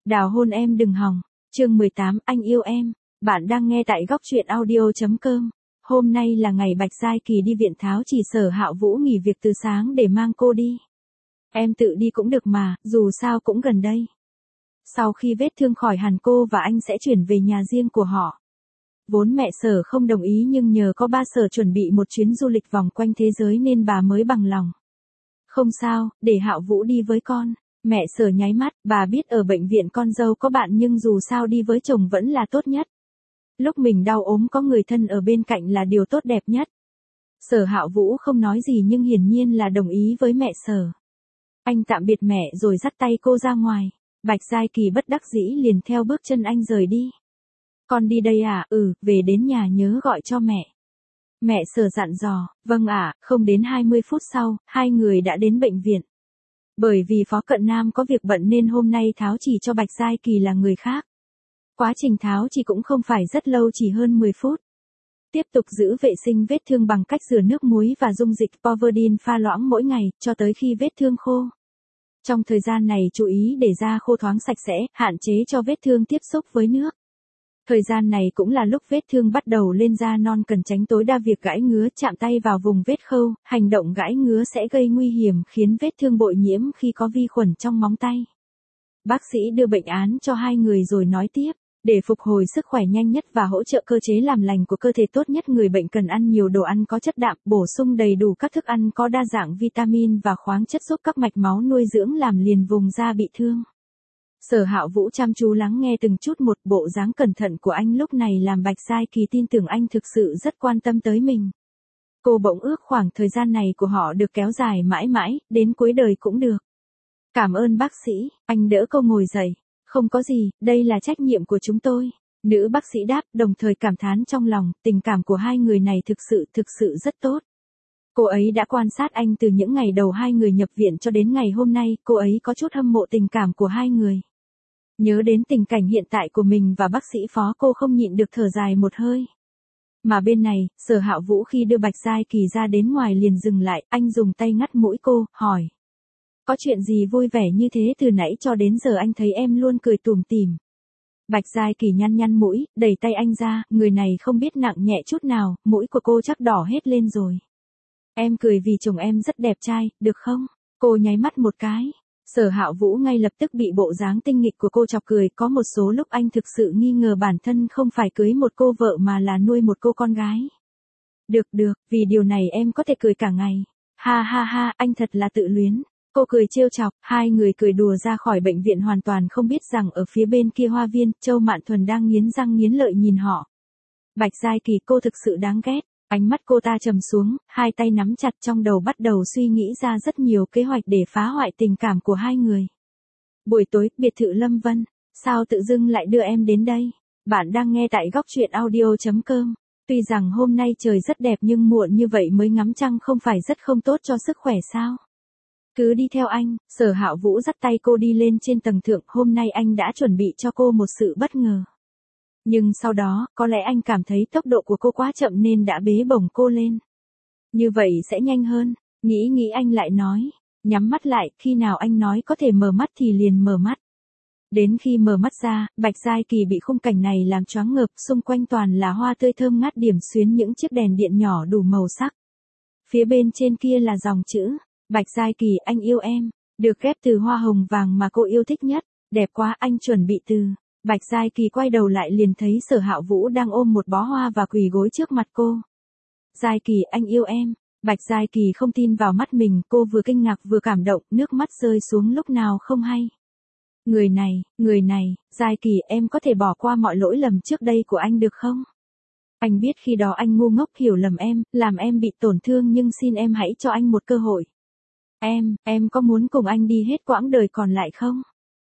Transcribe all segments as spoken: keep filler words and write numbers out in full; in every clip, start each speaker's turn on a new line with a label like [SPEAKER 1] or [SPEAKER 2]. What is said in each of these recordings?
[SPEAKER 1] Đào hôn em đừng hòng. Chương mười tám, anh yêu em. Bạn đang nghe tại góc truyện audio chấm com. Hôm nay là ngày Bạch Giai Kỳ đi viện tháo chỉ Sở Hạo Vũ nghỉ việc từ sáng để mang cô đi. Em tự đi cũng được mà, dù sao cũng gần đây. Sau khi vết thương khỏi hẳn cô và anh sẽ chuyển về nhà riêng của họ. Vốn mẹ Sở không đồng ý nhưng nhờ có ba Sở chuẩn bị một chuyến du lịch vòng quanh thế giới nên bà mới bằng lòng. Không sao, để Hạo Vũ đi với con. Mẹ Sở nháy mắt, bà biết ở bệnh viện con dâu có bạn nhưng dù sao đi với chồng vẫn là tốt nhất. Lúc mình đau ốm có người thân ở bên cạnh là điều tốt đẹp nhất. Sở Hạo Vũ không nói gì nhưng hiển nhiên là đồng ý với mẹ Sở. Anh tạm biệt mẹ rồi dắt tay cô ra ngoài. Bạch Giai Kỳ bất đắc dĩ liền theo bước chân anh rời đi. Con đi đây à? Ừ, về đến nhà nhớ gọi cho mẹ. Mẹ Sở dặn dò, vâng ạ. Không đến hai mươi phút sau, hai người đã đến bệnh viện. Bởi vì Phó Cận Nam có việc bận nên hôm nay tháo chỉ cho Bạch Giai Kỳ là người khác. Quá trình tháo chỉ cũng không phải rất lâu, chỉ hơn mười phút. Tiếp tục giữ vệ sinh vết thương bằng cách rửa nước muối và dung dịch Povidone pha loãng mỗi ngày, cho tới khi vết thương khô. Trong thời gian này chú ý để da khô thoáng sạch sẽ, hạn chế cho vết thương tiếp xúc với nước. Thời gian này cũng là lúc vết thương bắt đầu lên da non, cần tránh tối đa việc gãi ngứa, chạm tay vào vùng vết khâu, hành động gãi ngứa sẽ gây nguy hiểm khiến vết thương bội nhiễm khi có vi khuẩn trong móng tay. Bác sĩ đưa bệnh án cho hai người rồi nói tiếp, để phục hồi sức khỏe nhanh nhất và hỗ trợ cơ chế làm lành của cơ thể tốt nhất, người bệnh cần ăn nhiều đồ ăn có chất đạm, bổ sung đầy đủ các thức ăn có đa dạng vitamin và khoáng chất giúp các mạch máu nuôi dưỡng làm liền vùng da bị thương. Sở Hạo Vũ chăm chú lắng nghe từng chút một, bộ dáng cẩn thận của anh lúc này làm Bạch Giai Kỳ tin tưởng anh thực sự rất quan tâm tới mình. Cô bỗng ước khoảng thời gian này của họ được kéo dài mãi mãi, đến cuối đời cũng được. Cảm ơn bác sĩ, anh đỡ cô ngồi dậy. Không có gì, đây là trách nhiệm của chúng tôi. Nữ bác sĩ đáp, đồng thời cảm thán trong lòng, tình cảm của hai người này thực sự thực sự rất tốt. Cô ấy đã quan sát anh từ những ngày đầu hai người nhập viện cho đến ngày hôm nay, cô ấy có chút hâm mộ tình cảm của hai người. Nhớ đến tình cảnh hiện tại của mình và bác sĩ Phó, cô không nhịn được thở dài một hơi. Mà bên này, Sở Hạo Vũ khi đưa Bạch Giai Kỳ ra đến ngoài liền dừng lại, anh dùng tay ngắt mũi cô, hỏi. Có chuyện gì vui vẻ như thế? Từ nãy cho đến giờ anh thấy em luôn cười tủm tỉm. Bạch Giai Kỳ nhăn nhăn mũi, đẩy tay anh ra, người này không biết nặng nhẹ chút nào, mũi của cô chắc đỏ hết lên rồi. Em cười vì chồng em rất đẹp trai, được không? Cô nháy mắt một cái. Sở Hạo Vũ ngay lập tức bị bộ dáng tinh nghịch của cô chọc cười, có một số lúc anh thực sự nghi ngờ bản thân không phải cưới một cô vợ mà là nuôi một cô con gái. Được được, vì điều này em có thể cười cả ngày. Ha ha ha, anh thật là tự luyến. Cô cười trêu chọc, hai người cười đùa ra khỏi bệnh viện hoàn toàn không biết rằng ở phía bên kia hoa viên, Châu Mạn Thuần đang nghiến răng nghiến lợi nhìn họ. Bạch Giai Kỳ, cô thực sự đáng ghét. Ánh mắt cô ta trầm xuống, hai tay nắm chặt, trong đầu bắt đầu suy nghĩ ra rất nhiều kế hoạch để phá hoại tình cảm của hai người. Buổi tối, biệt thự Lâm Vân. Sao tự dưng lại đưa em đến đây? Bạn đang nghe tại góc truyện audio chấm com. Tuy rằng hôm nay trời rất đẹp nhưng muộn như vậy mới ngắm trăng không phải rất không tốt cho sức khỏe sao? Cứ đi theo anh. Sở Hạo Vũ dắt tay cô đi lên trên tầng thượng, hôm nay anh đã chuẩn bị cho cô một sự bất ngờ. Nhưng sau đó, có lẽ anh cảm thấy tốc độ của cô quá chậm nên đã bế bổng cô lên. Như vậy sẽ nhanh hơn. Nghĩ nghĩ anh lại nói. Nhắm mắt lại, khi nào anh nói có thể mở mắt thì liền mở mắt. Đến khi mở mắt ra, Bạch Giai Kỳ bị khung cảnh này làm choáng ngợp, xung quanh toàn là hoa tươi thơm ngát điểm xuyến những chiếc đèn điện nhỏ đủ màu sắc. Phía bên trên kia là dòng chữ. Bạch Giai Kỳ, anh yêu em. Được ghép từ hoa hồng vàng mà cô yêu thích nhất. Đẹp quá, anh chuẩn bị từ. Bạch Giai Kỳ quay đầu lại liền thấy Sở Hạo Vũ đang ôm một bó hoa và quỳ gối trước mặt cô. Giai Kỳ, anh yêu em. Bạch Giai Kỳ không tin vào mắt mình, cô vừa kinh ngạc vừa cảm động, nước mắt rơi xuống lúc nào không hay. Người này, người này, Giai Kỳ, em có thể bỏ qua mọi lỗi lầm trước đây của anh được không? Anh biết khi đó anh ngu ngốc hiểu lầm em, làm em bị tổn thương nhưng xin em hãy cho anh một cơ hội. Em, em có muốn cùng anh đi hết quãng đời còn lại không?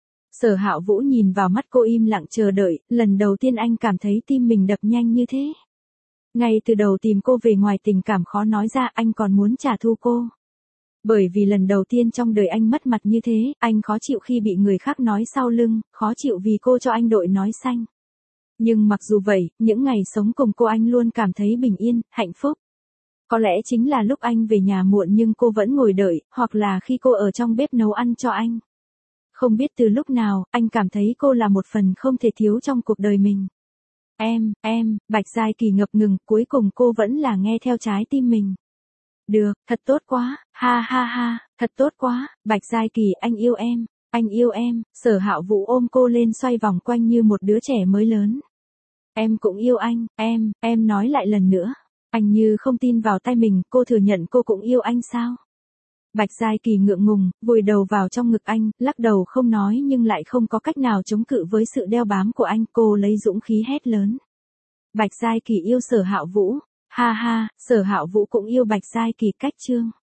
[SPEAKER 1] Sở Hạo Vũ nhìn vào mắt cô im lặng chờ đợi, lần đầu tiên anh cảm thấy tim mình đập nhanh như thế. Ngay từ đầu tìm cô về ngoài tình cảm khó nói ra, anh còn muốn trả thù cô. Bởi vì lần đầu tiên trong đời anh mất mặt như thế, anh khó chịu khi bị người khác nói sau lưng, khó chịu vì cô cho anh đội nón xanh. Nhưng mặc dù vậy, những ngày sống cùng cô anh luôn cảm thấy bình yên, hạnh phúc. Có lẽ chính là lúc anh về nhà muộn nhưng cô vẫn ngồi đợi, hoặc là khi cô ở trong bếp nấu ăn cho anh. Không biết từ lúc nào, anh cảm thấy cô là một phần không thể thiếu trong cuộc đời mình. Em, em, Bạch Giai Kỳ ngập ngừng, cuối cùng cô vẫn là nghe theo trái tim mình. Được, thật tốt quá, ha ha ha, thật tốt quá, Bạch Giai Kỳ, anh yêu em, anh yêu em. Sở Hạ Vũ ôm cô lên xoay vòng quanh như một đứa trẻ mới lớn. Em cũng yêu anh, em, em nói lại lần nữa. Anh như không tin vào tay mình, cô thừa nhận cô cũng yêu anh sao? Bạch Giai Kỳ ngượng ngùng, vùi đầu vào trong ngực anh, lắc đầu không nói nhưng lại không có cách nào chống cự với sự đeo bám của anh, cô lấy dũng khí hét lớn. Bạch Giai Kỳ yêu Sở Hạ Vũ, ha ha, Sở Hạ Vũ cũng yêu Bạch Giai Kỳ cách chương.